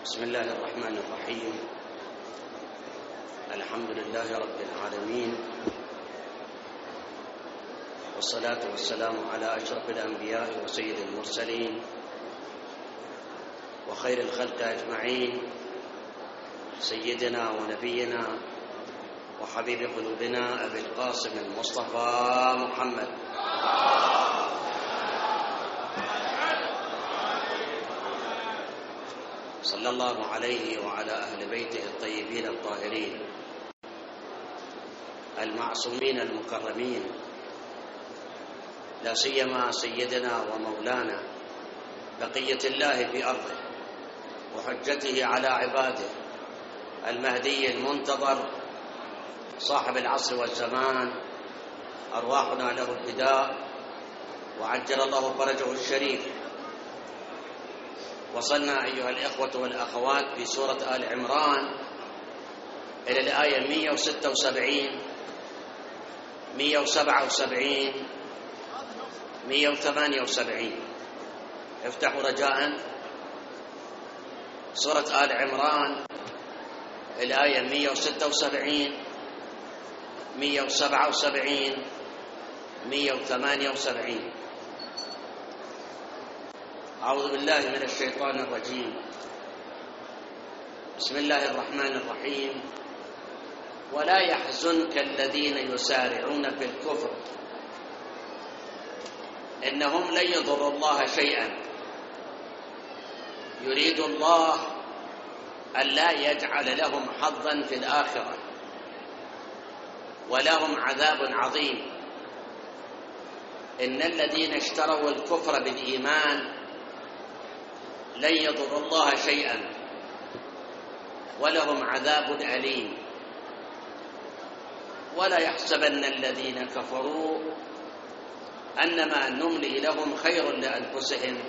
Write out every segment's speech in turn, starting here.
بسم الله الرحمن الرحيم. الحمد لله رب العالمين، والصلاة والسلام على أشرف الأنبياء وسيد المرسلين وخير الخلق أجمعين، سيدنا ونبينا وحبيب قلوبنا أبي القاسم المصطفى محمد صلى الله عليه وعلى أهل بيته الطيبين الطاهرين المعصومين المكرمين، لا سيما سيدنا ومولانا بقية الله في أرضه وحجته على عباده المهدي المنتظر صاحب العصر والزمان، أرواحنا له الفداء وعجل الله فرجه الشريف. وصلنا أيها الإخوة والأخوات في سورة آل عمران إلى الآية 176 177 178. افتحوا رجاء سورة آل عمران الآية 176 177 178. أعوذ بالله من الشيطان الرجيم. بسم الله الرحمن الرحيم. ولا يحزنك الذين يسارعون في الكفر إنهم لن يضروا الله شيئا، يريد الله ألا يجعل لهم حظا في الآخرة ولهم عذاب عظيم. إن الذين اشتروا الكفر بالإيمان لن يضروا الله شيئا ولهم عذاب أليم. ولا يحسبن الذين كفروا أنما نملي لهم خير لأنفسهم،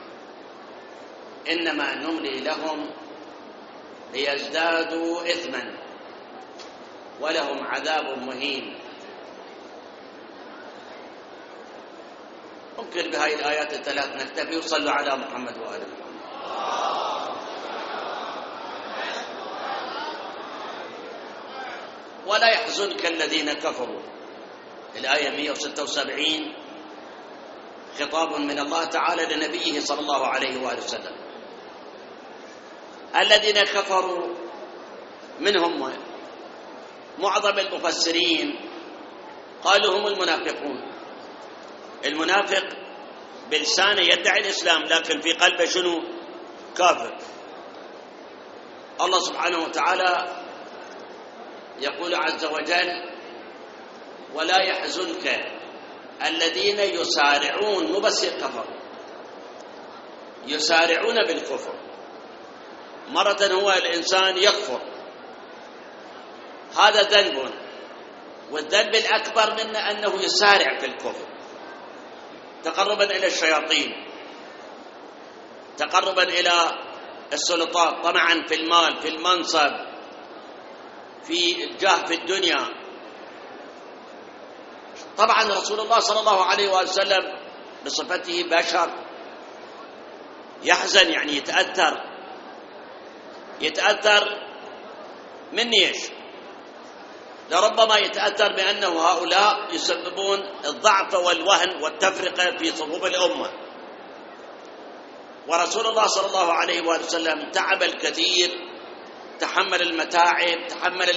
إنما نملي لهم ليزدادوا إثما ولهم عذاب مهين. ممكن بهذه الآيات الثلاث نكتفي وصلوا على محمد وآل محمد. ولا يحزنك الذين كفروا، الآية 176 خطاب من الله تعالى لنبيه صلى الله عليه وآله وسلم. الذين كفروا منهم معظم المفسرين قالوا هم المنافقون. المنافق بلسانه يدعي الإسلام لكن في قلبه شنو؟ كافر. الله سبحانه وتعالى يقول عز وجل: ولا يحزنك الذين يسارعون، مو بس الكفر، يسارعون بالكفر. مرة هو الإنسان يكفر، هذا ذنب، والذنب الأكبر منه أنه يسارع في الكفر تقربا إلى الشياطين، تقربا إلى السلطات، طمعا في المال، في المنصب، في الجاه في الدنيا. طبعا رسول الله صلى الله عليه وآله وسلم بصفته بشر يحزن، يعني يتأثر من ايش؟ لربما يتأثر بأنه هؤلاء يسببون الضعف والوهن والتفرقة في صفوف الأمة. ورسول الله صلى الله عليه وآله وسلم تعب الكثير، تحمل المتاعب، تحمل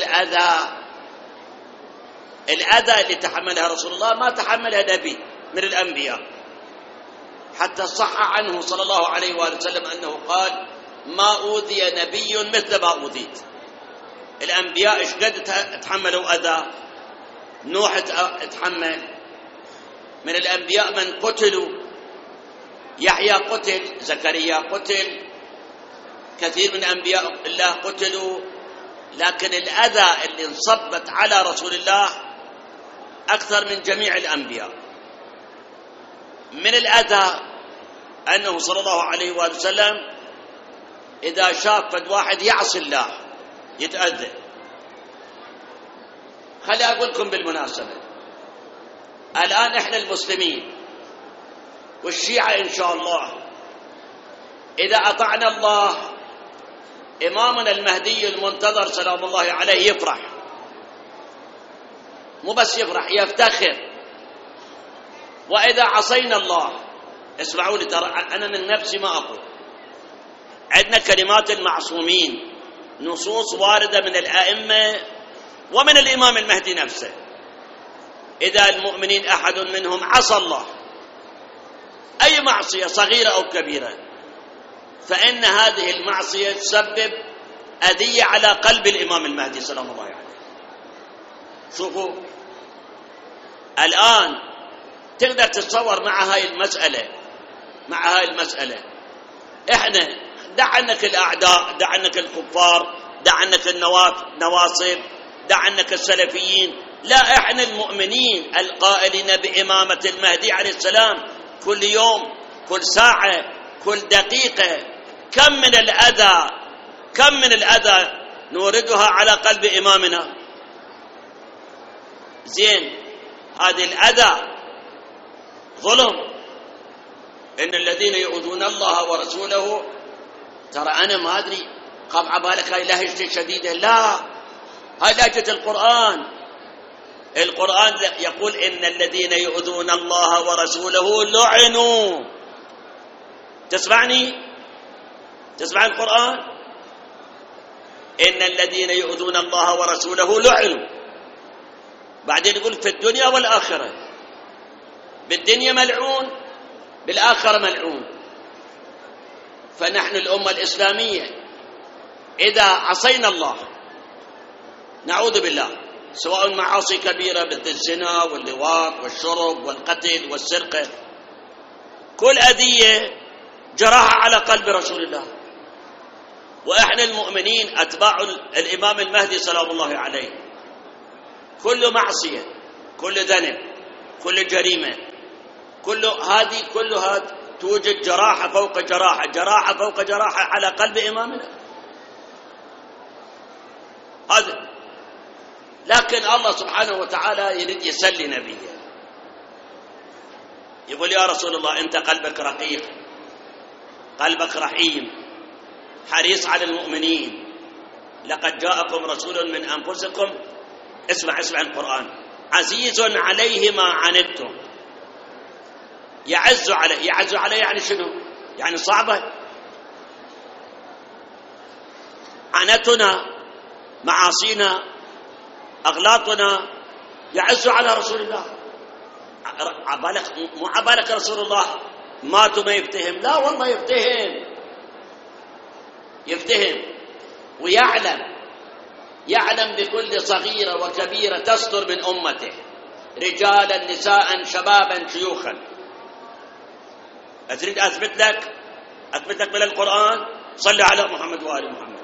الأذى اللي تحملها رسول الله ما تحملها نبي من الأنبياء. حتى صح عنه صلى الله عليه وآله وسلم أنه قال: ما أوذي نبي مثل ما أوذيت. الأنبياء إيش قد تحملوا أذى؟ نوح تحمل، من الأنبياء من قتلوا، يحيى قتل، زكريا قتل، كثير من أنبياء الله قتلوا. لكن الأذى اللي انصبت على رسول الله أكثر من جميع الأنبياء. من الأذى أنه صلى الله عليه وآله وسلم إذا شاف فد واحد يعصي الله يتأذى. خلي أقول لكم بالمناسبة، الآن إحنا المسلمين والشيعة إن شاء الله إذا أطعنا الله إمامنا المهدي المنتظر سلام الله عليه يفرح، مو بس يفرح، يفتخر. وإذا عصينا الله، اسمعوا لي ترى أنا من نفسي ما أقول، عندنا كلمات المعصومين، نصوص واردة من الأئمة ومن الإمام المهدي نفسه. إذا المؤمنين أحد منهم عصى الله أي معصية صغيرة أو كبيرة، فإن هذه المعصية تسبب أذية على قلب الإمام المهدي سلام الله عليه. شوفوا الآن تقدر تتصور مع هاي المسألة إحنا دع عنك الأعداء، دع عنك الكفار، دع عنك النواصب، دع عنك السلفيين، لا إحنا المؤمنين القائلين بإمامة المهدي عليه السلام كل يوم، كل ساعة، كل دقيقة كم من الأذى نوردها على قلب إمامنا. زين، هذه الأذى ظلم. إن الذين يؤذون الله ورسوله، ترى أنا ما أدري قام عبالك هاي لهجة شديدة، لا، هاي لهجة القرآن يقول إن الذين يؤذون الله ورسوله لعنوا. تسمع القرآن؟ إن الذين يؤذون الله ورسوله لعنوا. بعدين يقول في الدنيا والآخرة، بالدنيا ملعون، بالآخرة ملعون. فنحن الأمة الإسلامية إذا عصينا الله نعوذ بالله، سواء معاصي كبيرة مثل الزنا واللواط والشرب والقتل والسرقة، كل أذية جراحة على قلب رسول الله. وإحنا المؤمنين أتباع الإمام المهدي سلام الله عليه، كل معصية، كل ذنب، كل جريمة، كلها توجد جراحة فوق جراحة، جراحة فوق جراحة على قلب إمامنا هذا. لكن الله سبحانه وتعالى يريد يسلي نبيه، يقول يا رسول الله أنت قلبك رقيق، قلبك رحيم، حريص على المؤمنين، لقد جاءكم رسول من أنفسكم، اسمع القرآن، عزيز عليه ما عنتم. يعز عليه يعني شنو؟ يعني صعبة. عنتنا، معاصينا، أغلاطنا يعز على رسول الله. مو عبالك رسول الله ماتوا ما يفتهم، لا والله يفتهم ويعلم بكل صغيرة وكبيرة تصدر من أمته، رجالا نساء شبابا شيوخا. أتريد أثبت لك من القرآن؟ صل على محمد وآل محمد.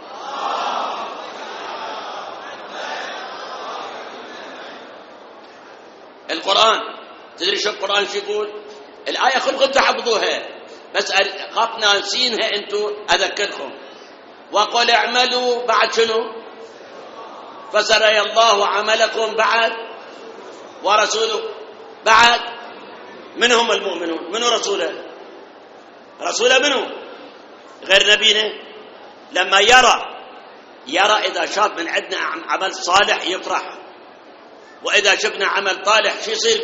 القرآن، تدري شو القرآن شو يقول؟ الآية كلكم تحفظوها، بس خاف ناسينها أنتم أذكركم. وقل اعملوا، بعد شنو؟ فسري الله عملكم، بعد ورسوله، بعد من هم المؤمنون؟ منو رسوله منو غير نبينا؟ لما يرى إذا شاف من عندنا عمل صالح يفرح، وإذا شفنا عمل طالح شو يصير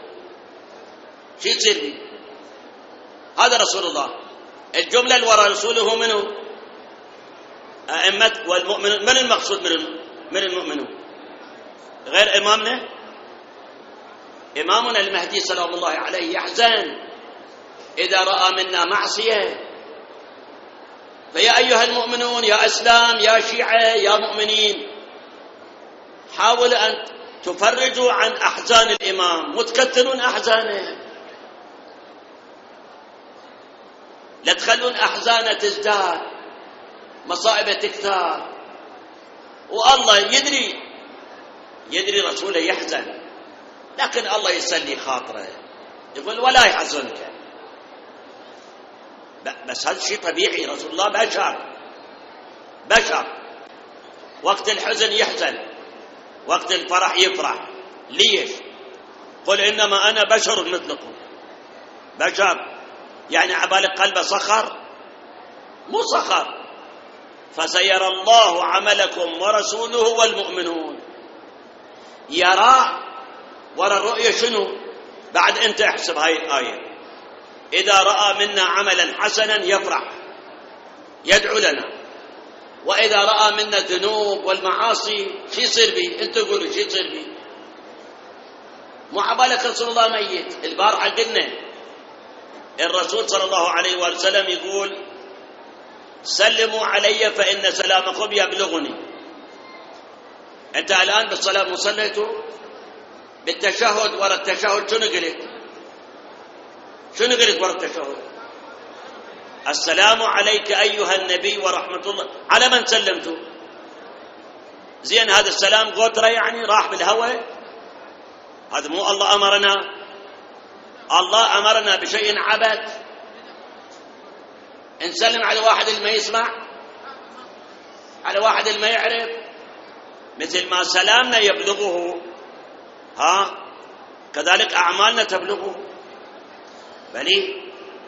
به؟ هذا رسول الله. الجملة اللي وراء رسوله منه أئمة والمؤمنون. من المقصود من المؤمنون غير إمامنا المهدي سلام الله عليه يحزن إذا رأى منا معصية. فيا أيها المؤمنون، يا أسلام، يا شيعة، يا مؤمنين، حاولوا أن تفرجوا عن أحزان الإمام، متكثرون أحزانه، لا تخلون أحزانه تزداد، مصائب تكثر. والله يدري رسوله يحزن، لكن الله يسلي خاطره، يقول ولا يحزنك. بس هذا شيء طبيعي، رسول الله بشر، وقت الحزن يحزن، وقت الفرح يفرح. ليش؟ قل إنما أنا بشر مثلكم. بشر يعني عبالك قلبه صخر؟ مو صخر، فسيرى الله عملكم ورسوله والمؤمنون. يرى ورا الرؤية شنو؟ بعد أنت احسب هاي الآية، إذا رأى منا عملا حسنا يفرح يدعو لنا، وإذا رأى منا الذنوب والمعاصي شو يصير بي؟ أنتوا قولوا شو يصير بي؟ مو عبالك رسول الله ميت. البارحة قلنا الرسول صلى الله عليه وسلم يقول سلموا علي فإن سلامكم يبلغني. أنت الآن بالصلاة مصليتوا بالتشهد ورا التشهد شنو قلت؟ شنو قلت ورا التشهد؟ السلام عليك أيها النبي ورحمة الله. على من سلمتوا؟ زين هذا السلام غترة يعني راح بالهواء؟ هذا مو الله أمرنا. الله أمرنا بشيء عبث نسلم على واحد اللي ما يسمع، على واحد اللي ما يعرف، مثل ما سلامنا يبلغه كذلك أعمالنا تبلغه. بلي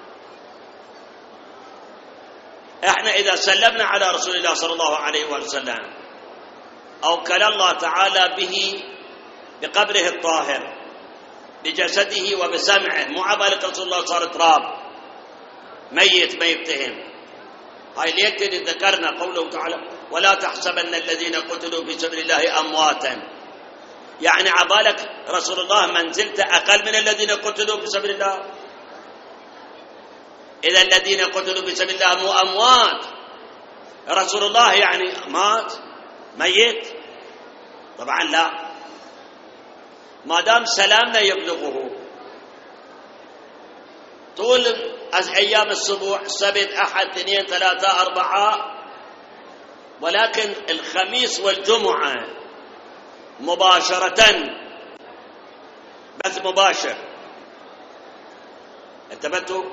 احنا إذا سلمنا على رسول الله صلى الله عليه وسلم أوكل الله تعالى به بقبره الطاهر بجسده وبسمعه، مو عبالك رسول الله صار تراب ميت ما يفتهم. هاي ليتني ذكرنا قوله تعالى ولا تحسبن الذين قتلوا في سبيل الله أمواتا، يعني عبالك رسول الله منزلته أقل من الذين قتلوا في سبيل الله؟ إذا الذين قتلوا في سبيل الله مو أموات، رسول الله يعني مات ميت؟ طبعا لا. ما دام سلامنا يبلغه طول أيام الأسبوع، السبت أحد اثنين ثلاثة أربعة، ولكن الخميس والجمعة مباشرة بث مباشر. انتبهتوا؟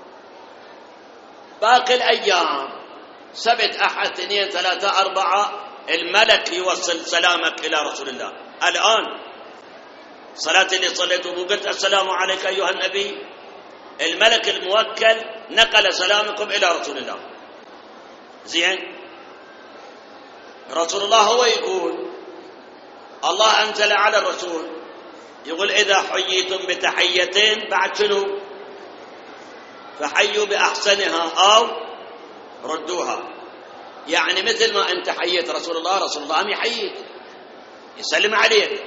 باقي الأيام سبت أحد اثنين ثلاثة أربعة الملك يوصل سلامك إلى رسول الله. الآن صلاة اللي صليته مو قلت السلام عليك أيها النبي؟ الملك الموكل نقل سلامكم إلى رسول الله. زين رسول الله هو يقول الله أنزل على الرسول يقول إذا حييتم بتحيتين بعد شنو؟ فحيوا بأحسنها أو ردوها. يعني مثل ما أنت حييت رسول الله، رسول الله هم يحييك يسلم عليك.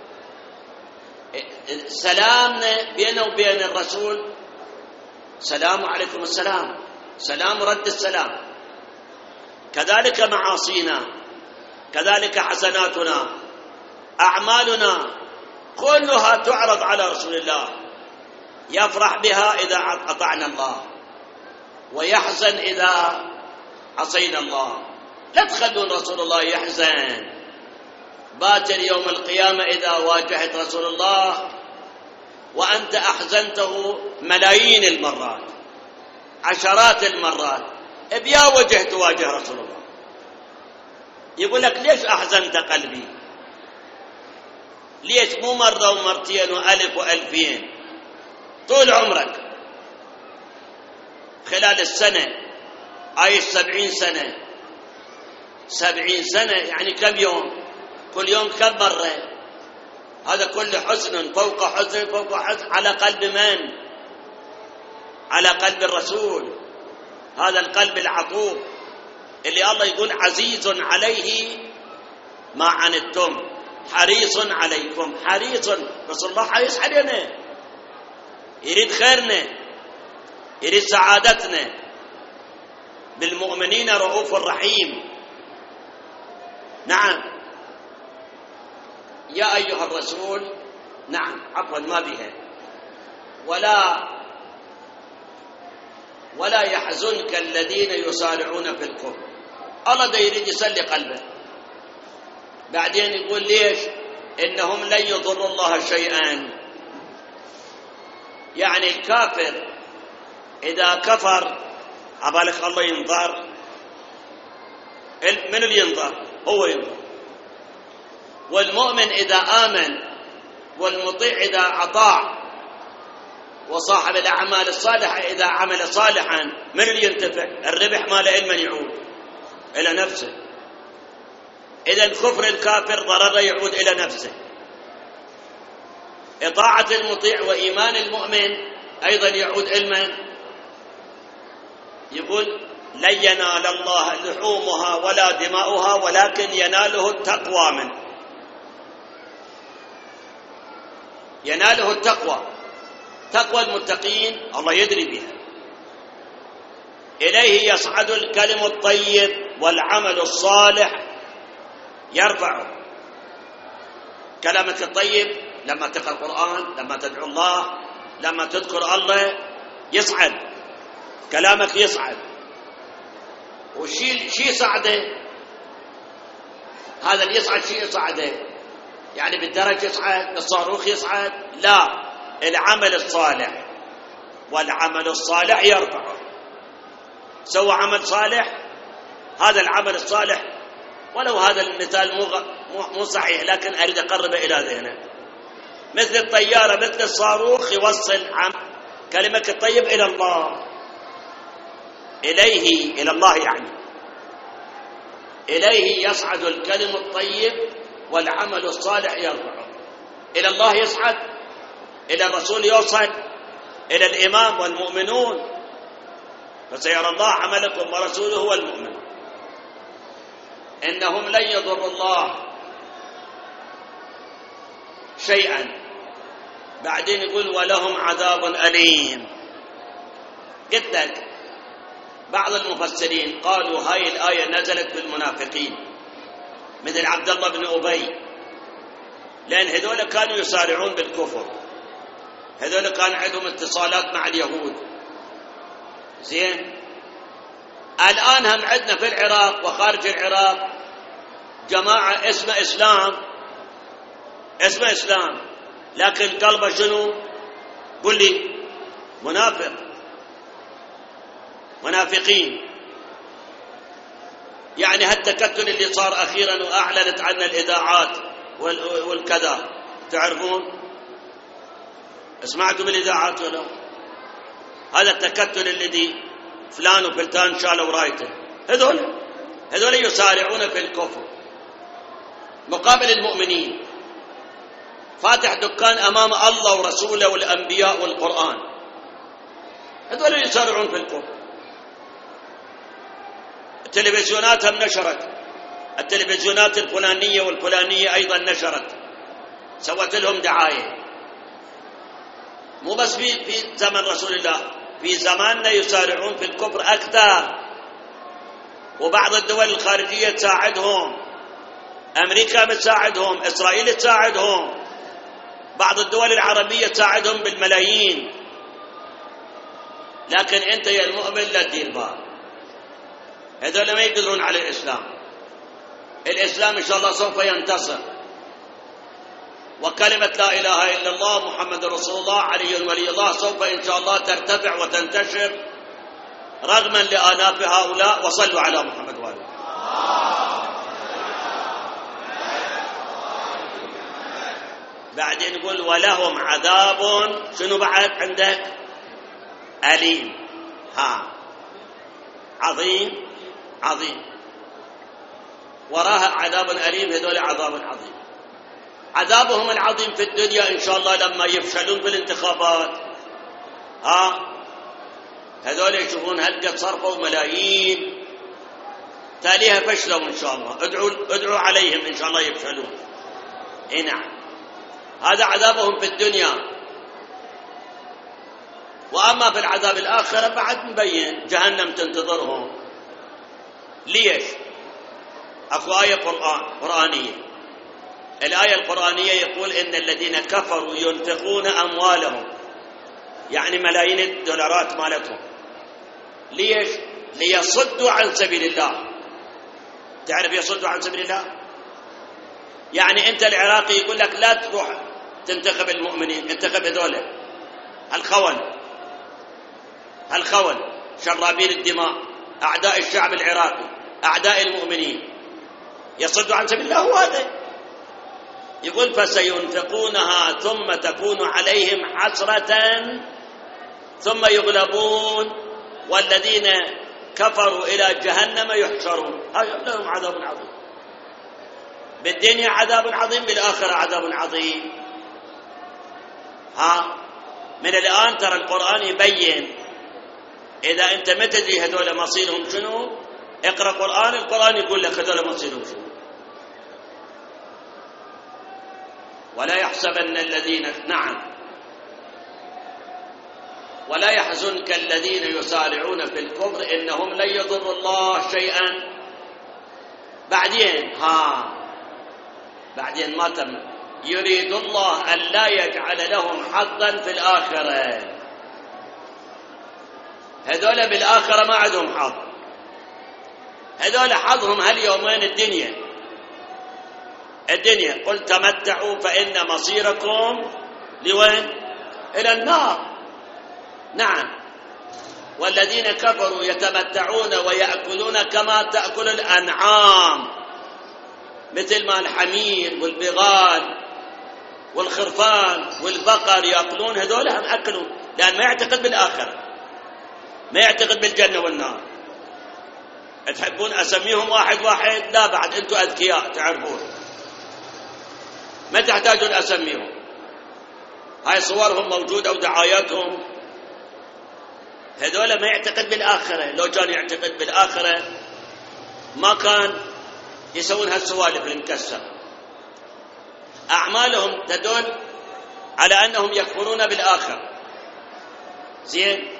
سلامنا بينه وبين الرسول سلام عليكم السلام، سلام رد السلام. كذلك معاصينا، كذلك حسناتنا، أعمالنا كلها تعرض على رسول الله، يفرح بها إذا أطعنا الله ويحزن إذا عصينا الله. لا تخلون رسول الله يحزن باكر يوم القيامة إذا واجهت رسول الله وأنت أحزنته ملايين المرات عشرات المرات، بيا وجه تواجه رسول الله يقول لك ليش أحزنت قلبي؟ ليش مو مرة ومرتين وألف وألفين؟ طول عمرك خلال السنة عايش 70 سنة، 70 سنة يعني كم يوم؟ كل يوم كم مرة؟ هذا كل حزن فوق حزن فوق حزن على قلب من؟ على قلب الرسول، هذا القلب العطوف اللي الله يقول عزيز عليه ما عنتم حريص عليكم. حريص، رسول الله حريص علينا، يريد خيرنا، يريد سعادتنا. بالمؤمنين رؤوف رحيم. نعم يا أيها الرسول، نعم عفوا ما بها، ولا يحزنك الذين يسارعون في الكفر. الله دا يريد يسلي قلبه، بعدين يقول ليش؟ إنهم لن يضروا الله شيئا. يعني الكافر إذا كفر عبالك الله ينظر؟ من اللي ينظر؟ هو ينظر. والمؤمن إذا آمن والمطيع إذا أطاع وصاحب الأعمال الصالحة إذا عمل صالحا من اللي ينتفع؟ الربح مال علم يعود. إلى نفسه. إذا كفر الكافر ضرره يعود إلى نفسه. إطاعة المطيع وإيمان المؤمن أيضا يعود إلى من؟ يقول لن ينال الله لحومها ولا دماؤها ولكن يناله التقوى منه. يناله التقوى، تقوى المتقين الله يدري بها. إليه يصعد الكلم الطيب والعمل الصالح يرفعه. كلامك الطيب لما تقرأ القرآن، لما تدعو الله، لما تذكر الله يصعد، كلامك يصعد. وشي يصعده؟ هذا اللي يصعد شيء يصعده يعني بالدرج يصعد، بالصاروخ يصعد؟ لا، العمل الصالح، والعمل الصالح يرفعه. سوى عمل صالح، هذا العمل الصالح، ولو هذا المثال مو صحيح لكن أريد أقربه إلى ذهنه، مثل الطيارة مثل الصاروخ يوصل كلمة الطيب إلى الله، إليه، إلى الله يعني. إليه يصعد الكلم الطيب والعمل الصالح يرفعه. إلى الله يصعد، إلى الرسول يوصل، إلى الإمام والمؤمنون، فسيرى الله عملكم ورسوله والمؤمنون. إنهم لن يضروا الله شيئا. بعدين يقول ولهم عذاب أليم. قلت لك بعض المفسرين قالوا هاي الآية نزلت بالمنافقين مثل عبد الله بن أبي، لأن هذول كانوا يسارعون بالكفر، هذول كان عندهم اتصالات مع اليهود. زين، الآن هم عندنا في العراق وخارج العراق جماعة اسمه إسلام، لكن قلبه شنو؟ قل لي. منافقين. يعني هالتكتل اللي صار أخيرا وأعلنت عنه الإذاعات والكذا، تعرفون؟ سمعتوا بالإذاعات ولا؟ هذا التكتل الذي فلان وفلتان شالوا رايته، هذول يسارعون في الكفر مقابل المؤمنين. فاتح دكان أمام الله ورسوله والأنبياء والقرآن، هذول يسارعون في الكفر. التلفزيونات هم نشرت، التلفزيونات الفلانية والفلانية أيضا نشرت، سوت لهم دعاية. مو بس في زمن رسول الله، في زماننا يسارعون في الكفر أكثر. وبعض الدول الخارجية تساعدهم، أمريكا بتساعدهم، إسرائيل تساعدهم، بعض الدول العربية تساعدهم بالملايين. لكن أنت يا المؤمن لا تدير بال، هذول ما يقدرون على الإسلام. الإسلام إن شاء الله سوف ينتصر، وكلمة لا إله إلا الله محمد رسول الله علي ولي الله سوف إن شاء الله ترتفع وتنتشر رغما لآناف هؤلاء. وصلوا على محمد وآله. بعدين يقول ولهم عذاب شنو بعد عندك؟ أليم. عظيم وراها عذاب أليم. هذول عذاب عظيم. عذابهم العظيم في الدنيا إن شاء الله لما يفشلون بالانتخابات، هذول يشوفون هلقة صرفوا ملايين، تاليها فشلوا إن شاء الله. ادعوا عليهم إن شاء الله يفشلون. نعم، هذا عذابهم في الدنيا. وأما في العذاب الآخرة بعد مبين، جهنم تنتظرهم. ليش؟ أكو آية قرآنية. الآية القرآنية يقول إن الذين كفروا ينفقون أموالهم، يعني ملايين الدولارات مالتهم. ليش؟ ليصدوا عن سبيل الله. تعرف يصدوا عن سبيل الله؟ يعني أنت العراقي يقول لك لا تروح تنتخب المؤمنين، انتخب هذول الخون شرابين الدماء، أعداء الشعب العراقي، أعداء المؤمنين، يصدوا عن سبيل الله. هو هذا يقول فسينفقونها ثم تكون عليهم حسرة ثم يغلبون والذين كفروا إلى جهنم يحشرون، لهم عذاب عظيم، بالدنيا عذاب عظيم، بالآخرة عذاب عظيم. من الآن ترى القرآن يبين، إذا أنت ما تدري هذول مصيرهم شنو، اقرأ قرآن، القرآن يقول لك هذول مصيرهم شنو. ولا يحسبن الذين، نعم، ولا يحزنك الذين يسارعون في الكفر إنهم لن يضروا الله شيئا. بعدين ما تم، يريد الله أن لا يجعل لهم حظا في الآخرة. هذول بالآخرة ما عندهم حظ، هذول حظهم هاليومين الدنيا. قل تمتعوا فإن مصيركم لوين؟ إلى النار. نعم، والذين كفروا يتمتعون ويأكلون كما تأكل الأنعام، مثل ما الحمير والبغال والخرفان والبقر يأكلون، هذول هم أكلون، لأن ما يعتقد بالآخرة، ما يعتقد بالجنة والنار. تحبون أسميهم واحد واحد؟ لا، بعد أنتم أذكياء تعرفون، ما تحتاجون أسميهم، هاي صورهم موجودة ودعاياتهم. هذول ما يعتقد بالآخرة، لو كان يعتقد بالآخرة ما كان يسوون هالسوالف المكسرة. أعمالهم تدل على أنهم يكفرون بالآخرة. زين،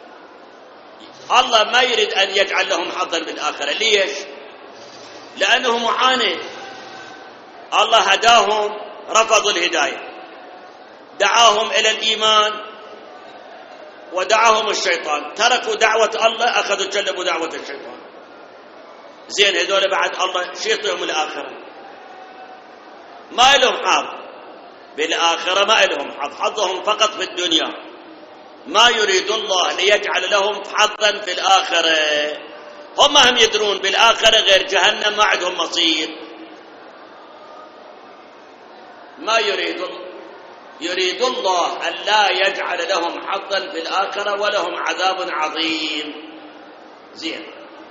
الله ما يريد أن يجعل لهم حظا بالآخرة. ليش؟ لأنه معاند. الله هداهم، رفضوا الهداية، دعاهم إلى الإيمان ودعاهم الشيطان، تركوا دعوة الله، أخذوا جلبوا دعوة الشيطان. زين، هذول بعد الله شو يعطيهم الآخرة؟ ما لهم حظ بالآخرة، ما لهم حظ، حظهم فقط في الدنيا. ما يريد الله ليجعل لهم حظا في الآخرة. هم يدرون بالآخرة غير جهنم، ما عندهم مصير. ما يريد الله أن لا يجعل لهم حظا في الآخرة ولهم عذاب عظيم. زين،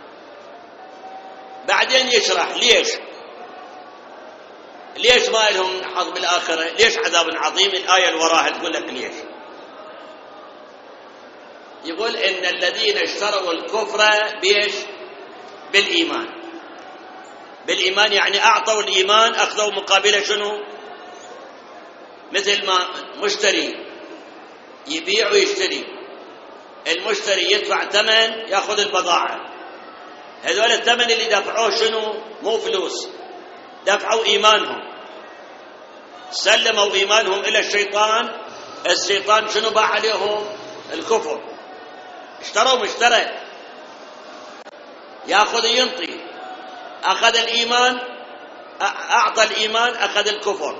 بعدين يشرح ليش ما لهم حظ بالآخرة، ليش عذاب عظيم. الآية اللي وراها تقول لك ليش. يقول إن الذين اشتروا الكفر بالإيمان، يعني أعطوا الإيمان، أخذوا مقابله شنو؟ مثل ما مشتري يبيع ويشتري، المشتري يدفع ثمن يأخذ البضاعة، هذول الثمن اللي دفعوه شنو؟ مو فلوس، دفعوا إيمانهم، سلموا إيمانهم إلى الشيطان. الشيطان شنو باع عليهم؟ الكفر. اشتروا مشترى، يأخذ ينطي، أخذ الإيمان، أعطى الإيمان، أخذ الكفر.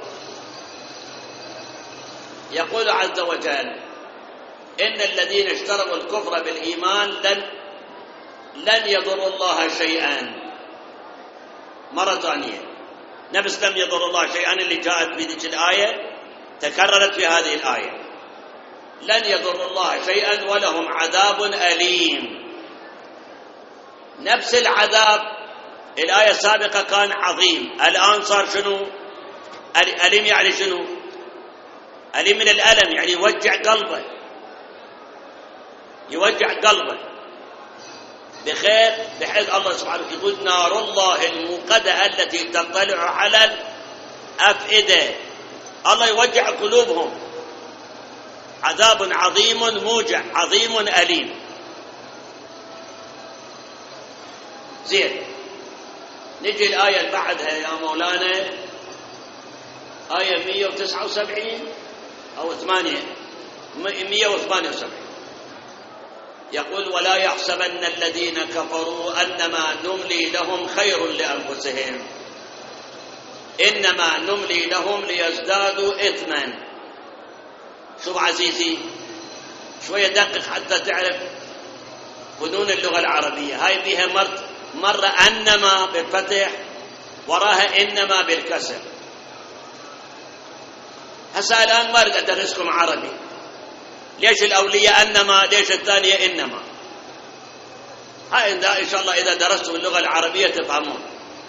يقول عز وجل إن الذين اشتروا الكفر بالإيمان لن يضروا الله شيئا. مرة ثانية، نفس لم يضر الله شيئا اللي جاءت في ذيك الآية تكررت في هذه الآية. لن يضر الله شيئا ولهم عذاب أليم. نفس العذاب الآية السابقة كان عظيم، الآن صار شنو؟ أليم. يعني شنو؟ أليم من الألم، يعني يوجع قلبه بخير، بحيث الله سبحانه يقول نار الله الموقدة التي تطلع على الأفئدة. الله يوجع قلوبهم، عذاب عظيم موجع، عظيم أليم. زين، نجي الآية اللي بعدها يا مولانا، آية 179 أو 178. يقول ولا يحسبن الذين كفروا أنما نملي لهم خير لأنفسهم إنما نملي لهم ليزدادوا إثما. شوف عزيزي، شوية دقق حتى تعرف فنون اللغة العربية. هاي بيها مرة أنما بالفتح، وراها إنما بالكسر. هسا الآن ما أريد أدرسكم عربي، ليش الأولية أنما، ليش الثانية إنما. هاي إن شاء الله إذا درستم اللغة العربية تفهمون.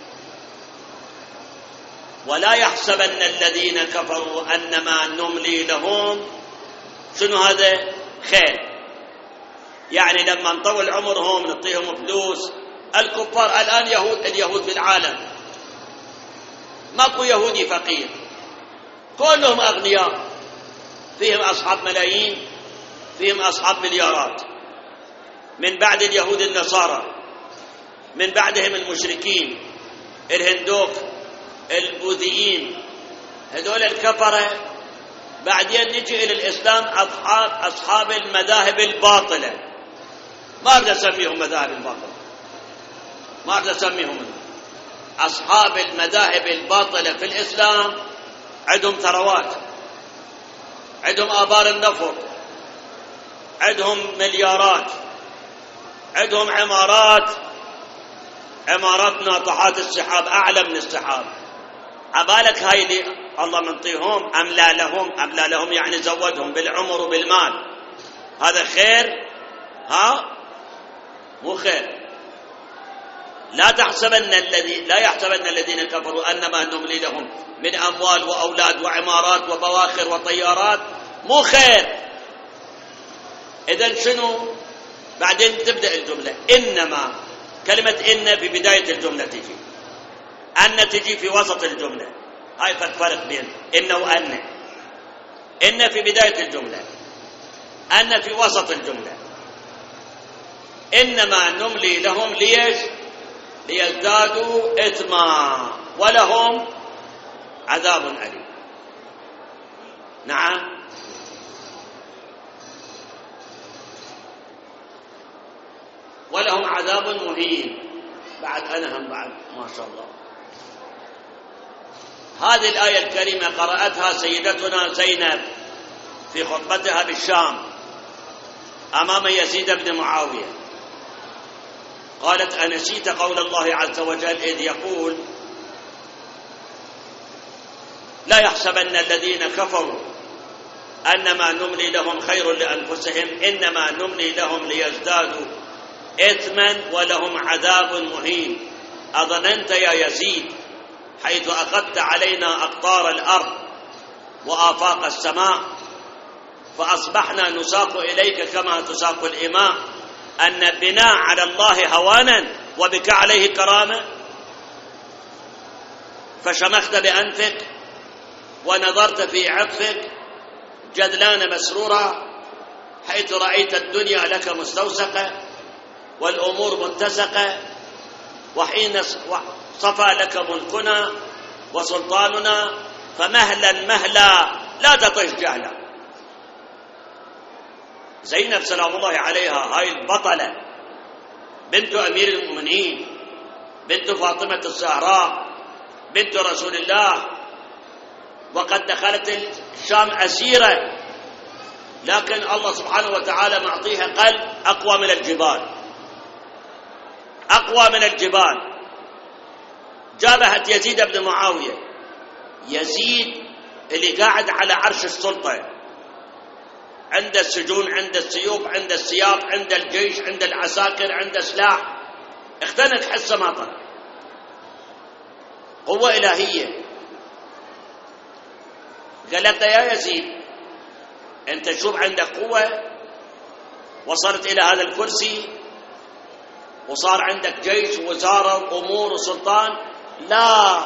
ولا يحسبن الذين كفروا أنما نملي لهم، شنو هذا؟ خير. يعني لما نطول عمرهم نعطيهم فلوس. الكفار الآن اليهود في العالم ماكو يهودي فقير، كلهم أغنياء، فيهم أصحاب ملايين، فيهم أصحاب مليارات، من بعد اليهود النصارى، من بعدهم المشركين الهندوك البوذيين، هذول الكفرة. بعدين نجي إلى الإسلام أصحاب المذاهب الباطلة، ما أريد أسميهم مذاهب الباطلة، ما أريد أسميهم. أصحاب المذاهب الباطلة في الإسلام عندهم ثروات، عندهم آبار النفط، عندهم مليارات، عندهم عمارات ناطحات السحاب، أعلى من السحاب. عبالك هاي اللي الله منطيهم أملا لهم يعني زودهم بالعمر وبالمال، هذا خير؟ مو خير. لا يحسبن الذين كفروا أنما نملي لهم من أموال وأولاد وعمارات وبواخر وطيارات، مو خير. إذن شنو؟ بعدين تبدأ الجملة. إنما، كلمة إن في بداية الجملة تجي، أن تجي في وسط الجملة. هاي فرق بين إن وأن. إن في بداية الجملة، أن في وسط الجملة. إنما نملي لهم ليش؟ ليزدادوا إثما ولهم عذاب أليم. نعم، ولهم عذاب مهين. بعد أنهم بعد ما شاء الله. هذه الآية الكريمة قرأتها سيدتنا زينب في خطبتها بالشام أمام يزيد بن معاوية. قالت: أنسيت قول الله عز وجل إذ يقول: لا يحسبن الذين كفروا أنما نملي لهم خير لأنفسهم إنما نملي لهم ليزدادوا إثما ولهم عذاب مهين. أظننت يا يزيد حيث أخذت علينا أقطار الأرض وآفاق السماء فأصبحنا نساق إليك كما تساق الإماء أن بنا على الله هوانا وبك عليه كرامة؟ فشمخت بأنفك ونظرت في عطفك جدلان مسرورا حيث رأيت الدنيا لك مستوسقة والأمور متسقة، وحين صفى لك ملكنا وسلطاننا فمهلا مهلا لا تطش جهلا. زينب سلام الله عليها هاي البطلة، بنت أمير المؤمنين، بنت فاطمة الزهراء، بنت رسول الله، وقد دخلت الشام أسيرة، لكن الله سبحانه وتعالى معطيها قلب أقوى من الجبال، أقوى من الجبال. جابهت يزيد بن معاوية، يزيد اللي قاعد على عرش السلطة، عند السجون، عند السيوف، عند السياط، عند الجيش، عند العساكر، عند سلاح، اختنق حسه ما طلع، قوة إلهية. قالت يا يزيد أنت شوف عندك قوة، وصلت إلى هذا الكرسي وصار عندك جيش ووزارة وأمور وسلطان، لا،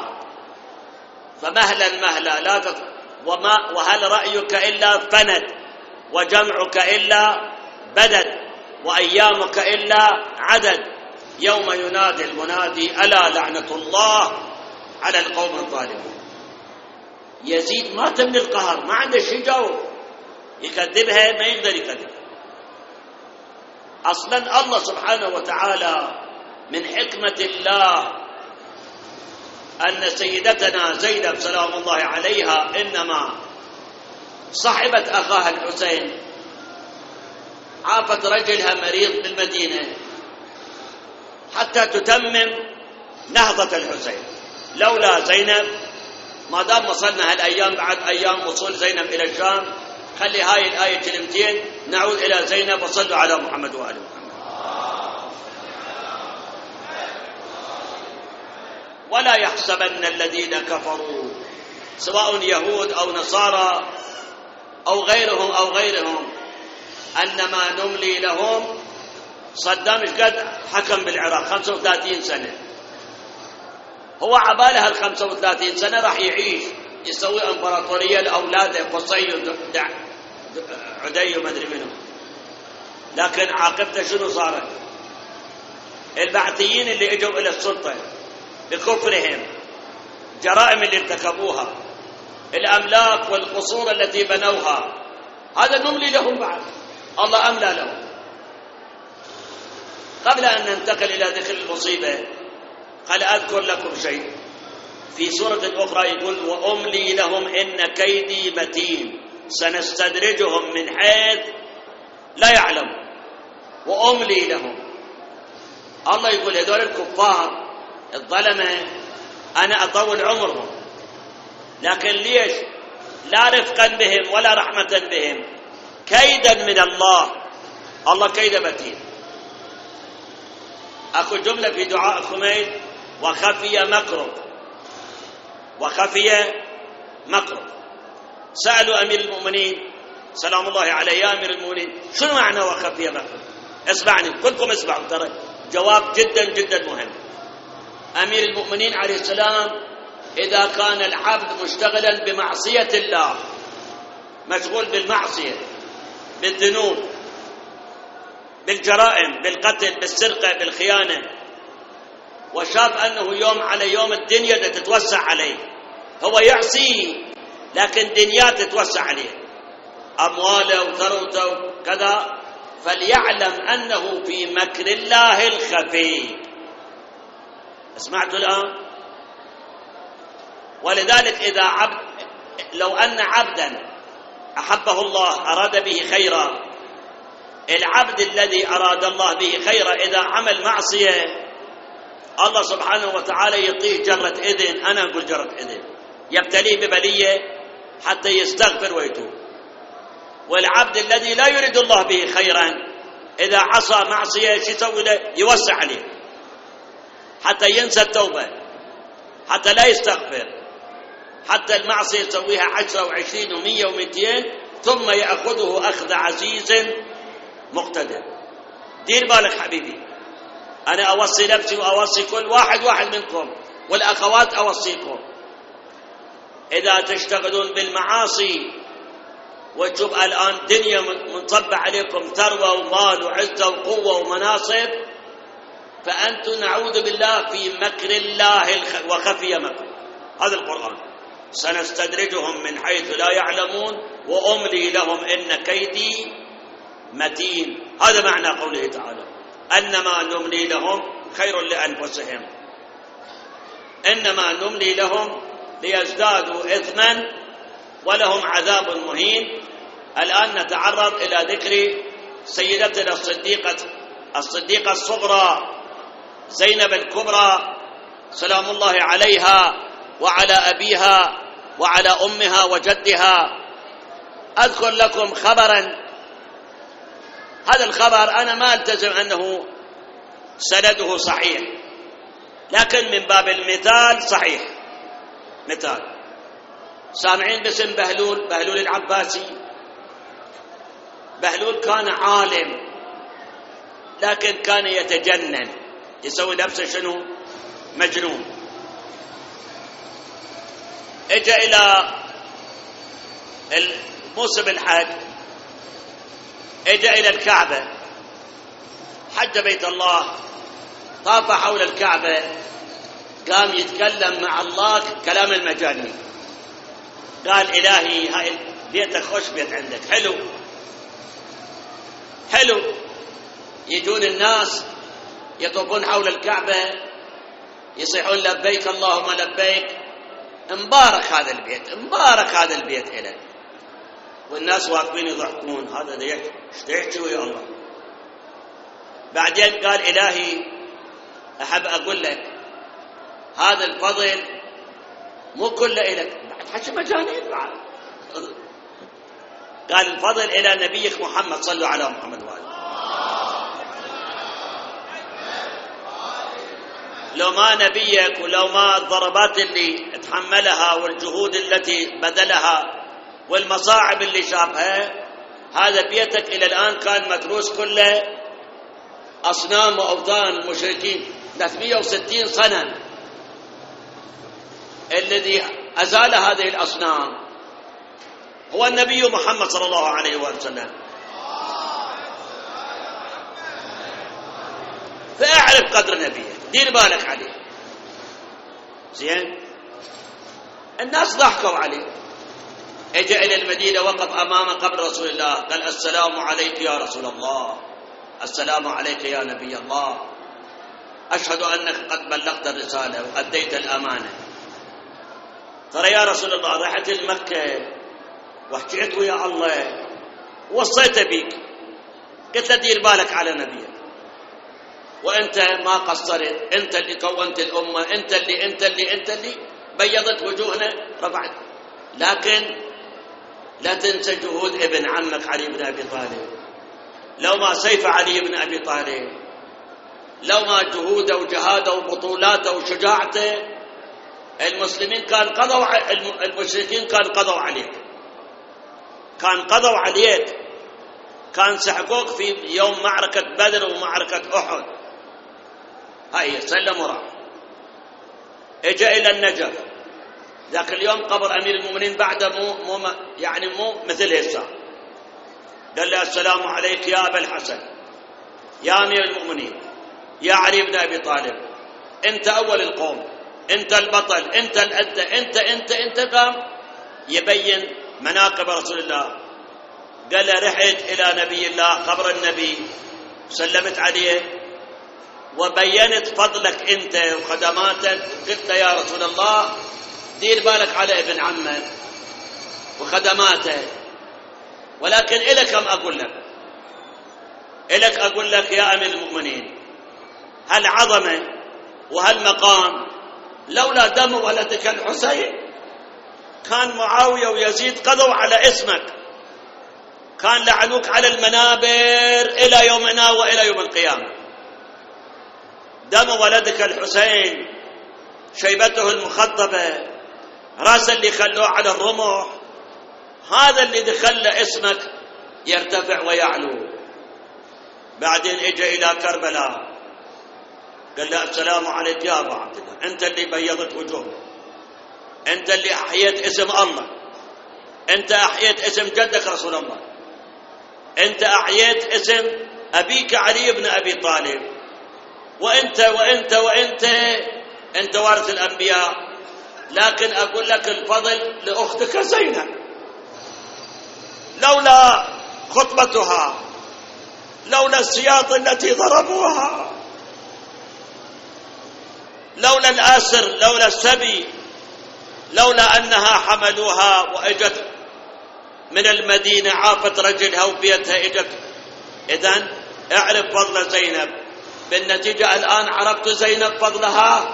فمهلا مهلا لا وهل رأيك إلا فند وجمعك إلا بدد وأيامك إلا عدد يوم ينادي المنادي ألا لعنة الله على القوم الظالمين. يزيد ما تمني القهر، ما عنده شيء يجاوب، يكذبها ما يقدر يكذبها. أصلا الله سبحانه وتعالى من حكمة الله أن سيدتنا زينب سلام الله عليها إنما صحبت أخاها الحسين، عافت رجلها مريض بالمدينة حتى تتمم نهضة الحسين. لولا زينب، ما دام وصلنا هالأيام بعد أيام وصول زينب إلى الشام، خلي هاي الآية كلمتين نعود إلى زينب. وصلوا على محمد وآل محمد. ولا يحسبن الذين كفروا سواء يهود أو نصارى أو غيرهم أنما نملي لهم. صدام ايش قد حكم بالعراق 35 سنة، هو عبالها ال 35 سنة راح يعيش يسوي امبراطورية لأولاده قصي عدي وما ادري منهم، لكن عاقبته شنو صارت؟ البعثيين اللي اجوا الى السلطة بكفرهم، جرائم اللي ارتكبوها، الاملاك والقصور التي بنوها، هذا نملي لهم بعد، الله املى لهم. قبل ان ننتقل الى ذكر المصيبة قال اذكر لكم شيء في سورة اخرى يقول واملي لهم ان كيدي متين سنستدرجهم من حيث لا يعلم واملي لهم. الله يقول هذول الكفار الظلمة انا اطول عمرهم، لكن ليش؟ لا رفقا بهم ولا رحمة بهم، كيدا من الله. الله كيد متين. اكو جملة في دعاء خميل وخفي مكره. سألوا أمير المؤمنين سلام الله عليه يا أمير المؤمنين شنو معنى وخفي مكره؟ اسمعني كلكم اسمعوا، ترى جواب جدا جدا مهم. أمير المؤمنين عليه السلام إذا كان العبد مشتغلا بمعصية الله، مشغول بالمعصية، بالذنوب، بالجرائم، بالقتل، بالسرقة، بالخيانة، وشاف أنه يوم على يوم الدنيا تتوسع عليه، هو يعصي لكن دنيا تتوسع عليه، أمواله وثروته وكذا، فليعلم أنه في مكر الله الخفي. سمعتوا الآن؟ ولذلك إذا لو أن عبدا أحبه الله أراد به خيرا، العبد الذي أراد الله به خيرا إذا عمل معصية الله سبحانه وتعالى يعطيه جرة إذن، أنا أقول جرة إذن، يبتليه ببلية حتى يستغفر ويتوب. والعبد الذي لا يريد الله به خيرا إذا عصى معصية شو يسوي له؟ يوسع عليه حتى ينسى التوبة، حتى لا يستغفر، حتى المعصية يسويها 10 و20 و100 و200 ثم يأخذه أخذ عزيز مقتدر. دير بالك حبيبي، أنا أوصي نفسي وأوصي كل واحد منكم، والأخوات أوصيكم، إذا تشتغلون بالمعاصي وتشوف الآن دنيا منصب عليكم ثروة ومال وعزة وقوة ومناصب، فأنتم نعوذ بالله في مكر الله وخفي مكر. هذا القرآن سنستدرجهم من حيث لا يعلمون وأملي لهم إن كيدي متين. هذا معنى قوله تعالى أنما نملي لهم خير لأنفسهم، إنما نملي لهم ليزدادوا إثما ولهم عذاب مهين. الآن نتعرض إلى ذكر سيدتنا الصديقة الصغرى زينب الكبرى سلام الله عليها وعلى أبيها وعلى أمها وجدها. أذكر لكم خبرا، هذا الخبر أنا ما ألتزم أنه سنده صحيح، لكن من باب المثال صحيح. مثال، سامعين باسم بهلول العباسي؟ بهلول كان عالم لكن كان يتجنن، يسوي نفسه شنو؟ مجنون. اجى إلى موسم الحج، اجى إلى الكعبة، حج بيت الله، طاف حول الكعبة، قام يتكلم مع الله كلام المجانين، قال إلهي هاي بيتك خوش بيت عندك، حلو. يجون الناس يطوفون حول الكعبة يصيحون لبيك اللهم لبيك، مبارك هذا البيت، مبارك هذا البيت إلك. والناس واقفين يضحكون، هذا ايش تحكي ويا الله؟ بعدين قال إلهي أحب أقول لك هذا الفضل مو كله إلك، بعد حكي مجانين بعد. قال الفضل إلى نبيك محمد، صلوا على محمد وآله. لو ما نبيك ولو ما الضربات اللي تحملها والجهود التي بذلها والمصاعب اللي شافها، هذا بيتك إلى الآن كان متروس كله أصنام وأوثان المشركين 360 سنة. الذي أزال هذه الأصنام هو النبي محمد صلى الله عليه وسلم. فاعرف قدر نبيك، دير بالك عليه. زين، الناس ضحكوا عليه، اجى إلى المدينة وقف أمام قبر رسول الله، قال السلام عليك يا رسول الله، السلام عليك يا نبي الله، أشهد أنك قد بلغت الرسالة وأديت الأمانة. ترى يا رسول الله رحت المكة وحكيت ويا الله وصيت بيك، قلت له دير بالك على نبيك، وأنت ما قصرت، أنت اللي كونت الأمة، أنت اللي بيضت وجوهنا رفعت. لكن لا تنسى جهود ابن عمك علي بن أبي طالب. لو ما سيف علي بن أبي طالب، لو ما جهوده وجهاده وبطولاته وشجاعته، المسلمين كان قضوا، المشركين كان قضوا عليك، كان قضوا عليك، كان سحقوك في يوم معركة بدر ومعركة أحد. هاي سلم وراح، اجى إلى النجف ذاك اليوم قبر أمير المؤمنين بعده مو مثل هسه. قال له السلام عليك يا أبا الحسن، يا أمير المؤمنين، يا علي بن أبي طالب، أنت أول القوم، أنت البطل، أنت الأدى، أنت قام يبين مناقب رسول الله. قال رحت إلى نبي الله قبر النبي، سلمت عليه وبينت فضلك أنت وخدماتك. قلت يا رسول الله دير بالك على ابن عمك وخدماته، ولكن إلك كم أقول لك يا أمير المؤمنين، هالعظمة وهالمقام لولا دم ولدك الحسين كان معاوية ويزيد قضوا على اسمك، كان لعنوك على المنابر إلى يومنا وإلى يوم القيامة. دم ولدك الحسين، شيبته المخضبة، راس اللي خلوه على الرمح، هذا اللي دخل اسمك يرتفع ويعلو. بعدين اجى إلى كربلاء قال له السلام عليك يا أبا عبد الله، أنت اللي بيضت وجوهنا، أنت اللي أحييت اسم الله، أنت أحييت اسم جدك رسول الله، أنت أحييت اسم أبيك علي بن أبي طالب، وأنت أنت وارث الأنبياء. لكن أقول لك الفضل لأختك زينب، لولا خطبتها، لولا السياط التي ضربوها، لولا الآسر، لولا السبي، لولا أنها حملوها وإجت من المدينة، عافت رجلها وبيتها إجت. إذن اعرف فضل زينب. بالنتيجة الآن عرفت زينب فضلها،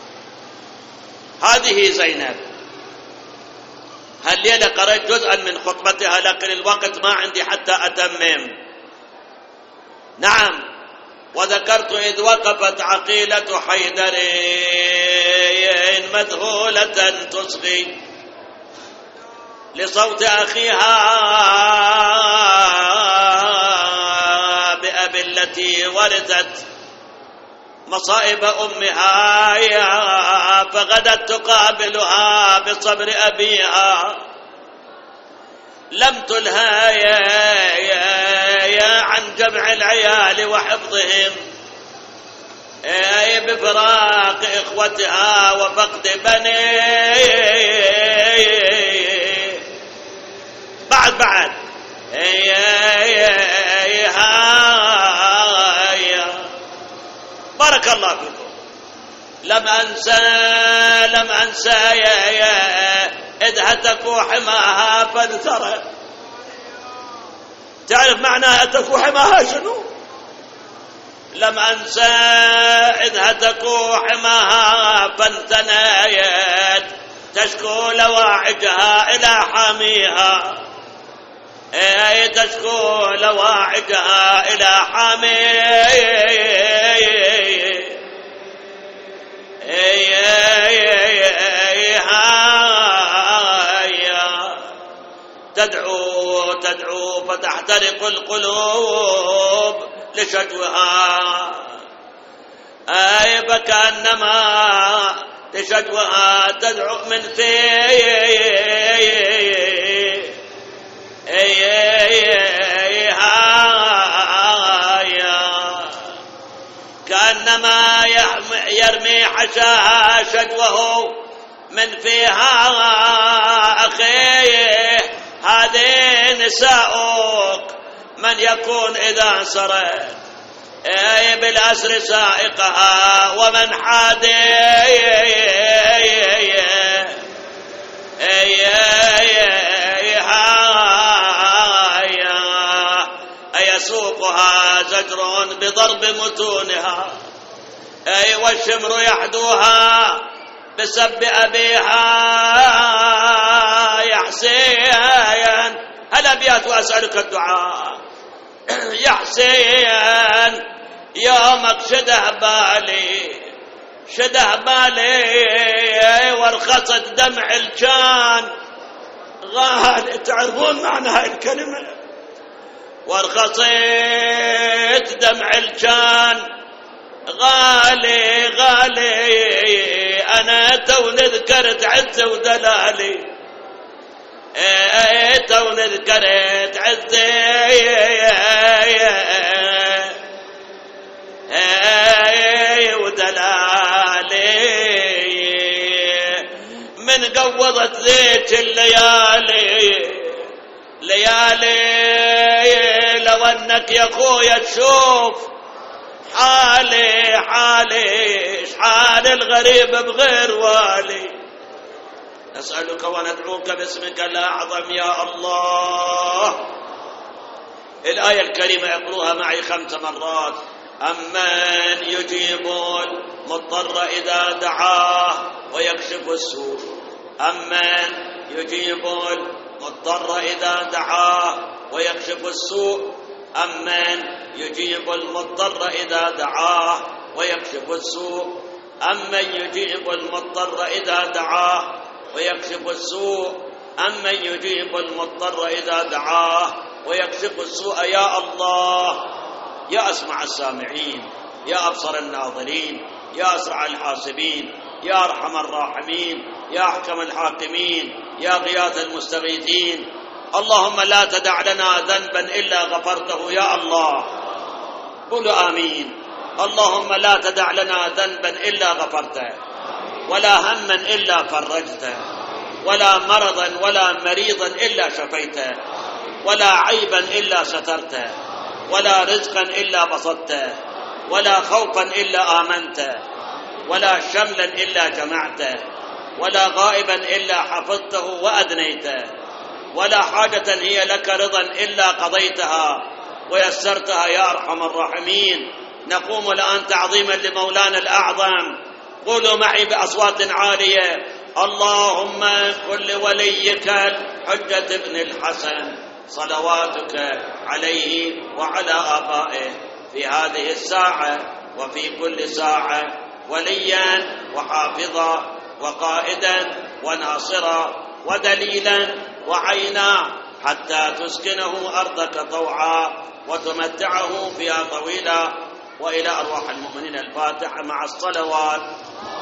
هذه زينب. هالليلة قرأت جزءا من خطبتها لكن الوقت ما عندي حتى أتمم. نعم، وذكرت إذ وقفت عقيلة حيدر مذهولة تصغي لصوت أخيها بأب التي ورثت مصائب أمها، فغدت تقابلها بصبر أبيها، لم تلهى عن جمع العيال وحفظهم بفراق إخوتها وفقد بني. بعد بارك الله فيكم. لم أنسى إذ هتكوا حماها فانثرت. تعرف معنى هتكوا حماها شنو؟ لم أنسى إذ هتكوا حماها فانثنيت تشكو لواعجها إلى حاميها، تشكو لواعجها إلى حاميها. تدعو تدعو فتحترق القلوب لشجوها، أي فكأنما لشجوها تدعو من كأنما يرمي حشاها شجوه من فيها أخيه. هذه نساؤك من يكون إذا سرت بالأسر سائقها ومن حاد يسوقها زجر بضرب متونها، والشمر يحدوها بسب أبيها. يا حسين هالأبيات وأسألك الدعاء. يا حسين يومك شده بالي ورخصت دمع الجان. غالي تعرفون معنى هاي الكلمة؟ ورخصت دمع الجان. غالي أنا توني ذكرت عزة ودلالي، توني ذكرت عزة ودلالي من قوضت ذيك الليالي. لو أنك يا خويا تشوف حالي حال الغريب بغير والي. نسألك وندعوك باسمك الأعظم يا الله. الآية الكريمة اقروها معي 5 مرات. أمن يجيب المضطر إذا دعاه ويكشف السوء. أمن يجيب المضطر إذا دعاه ويكشف السوء. أمن يجيب المضطر إذا دعاه ويكشف السوء. أمن يجيب المضطر إذا دعاه ويكشف السوء. أمن يجيب المضطر إذا دعاه ويكشف السوء. يا الله، يا أسمع السامعين، يا أبصر الناظرين، يا أسرع الحاسبين، يا أرحم الراحمين، يا أحكم الحاكمين، يا غياث المستغيثين. اللهم لا تدع لنا ذنبا إلا غفرته يا الله. قولوا آمين. اللهم لا تدع لنا ذنبا إلا غفرته، ولا هما إلا فرجته، ولا مرضا ولا مريضا إلا شفيته، ولا عيبا إلا سترته، ولا رزقا إلا بسطته، ولا خوفا إلا آمنته، ولا شملا إلا جمعته، ولا غائبا إلا حفظته وأدنيته، ولا حاجة هي لك رضا إلا قضيتها ويسرتها يا أرحم الراحمين. نقوم الآن تعظيما لمولانا الأعظم. قولوا معي بأصوات عالية: اللهم كن لوليك الحجة ابن الحسن صلواتك عليه وعلى آبائه في هذه الساعة وفي كل ساعة وليا وحافظا وقائدا وناصرا ودليلا وعينا، حتى تسكنه أرضك طوعا وتمتعه فيها طويلا. وإلى أرواح المؤمنين الفاتحة مع الصلوات.